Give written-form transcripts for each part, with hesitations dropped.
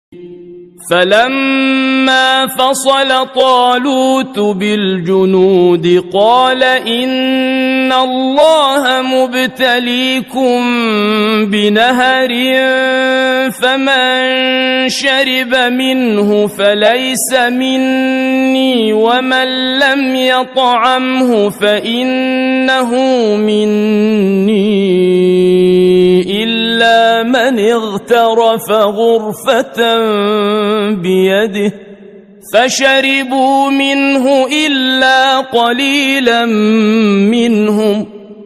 فلما فصل طالوت بالجنود قال إن الله مبتليكم بنهر فمن شرب منه فليس مني ومن لم يطعمه فإنه مني إلا من اغترف غرفة بيده فشربوا منه إلا قليلا منهم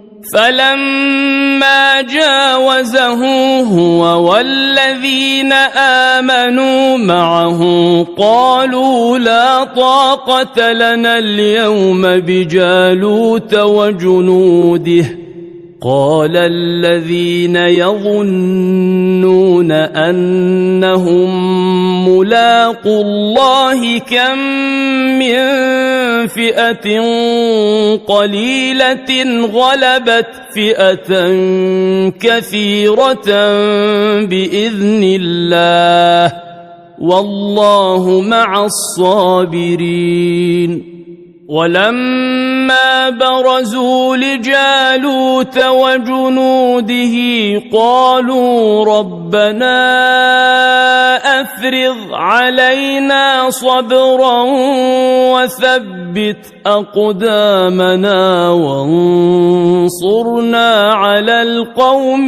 فلما جاوزه هو والذين آمنوا معه قالوا لا طاقة لنا اليوم بجالوت وجنوده قال الذين يظنون أنهم ملاقو الله كم من فئة قليلة غلبت فئة كثيرة بإذن الله والله مع الصابرين. ولما برزوا لجالوت وجنوده قالوا ربنا أفرغ علينا صبرا وثبت أقدامنا وانصرنا على القوم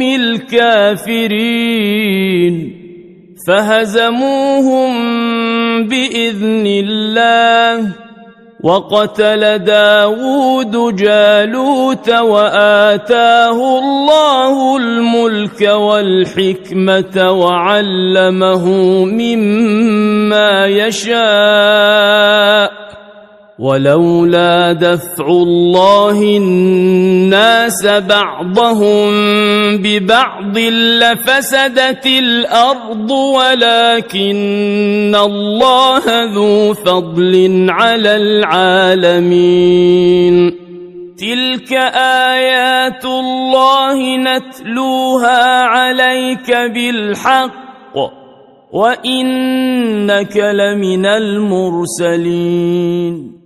الكافرين فهزموهم بإذن الله وقتل داود جالوت وآتاه الله الملك والحكمة وعلمه مما يشاء ولولا دفع الله الناس بعضهم ببعض لفسدت الأرض ولكن الله ذو فضل على العالمين. تلك آيات الله نتلوها عليك بالحق وإنك لمن المرسلين.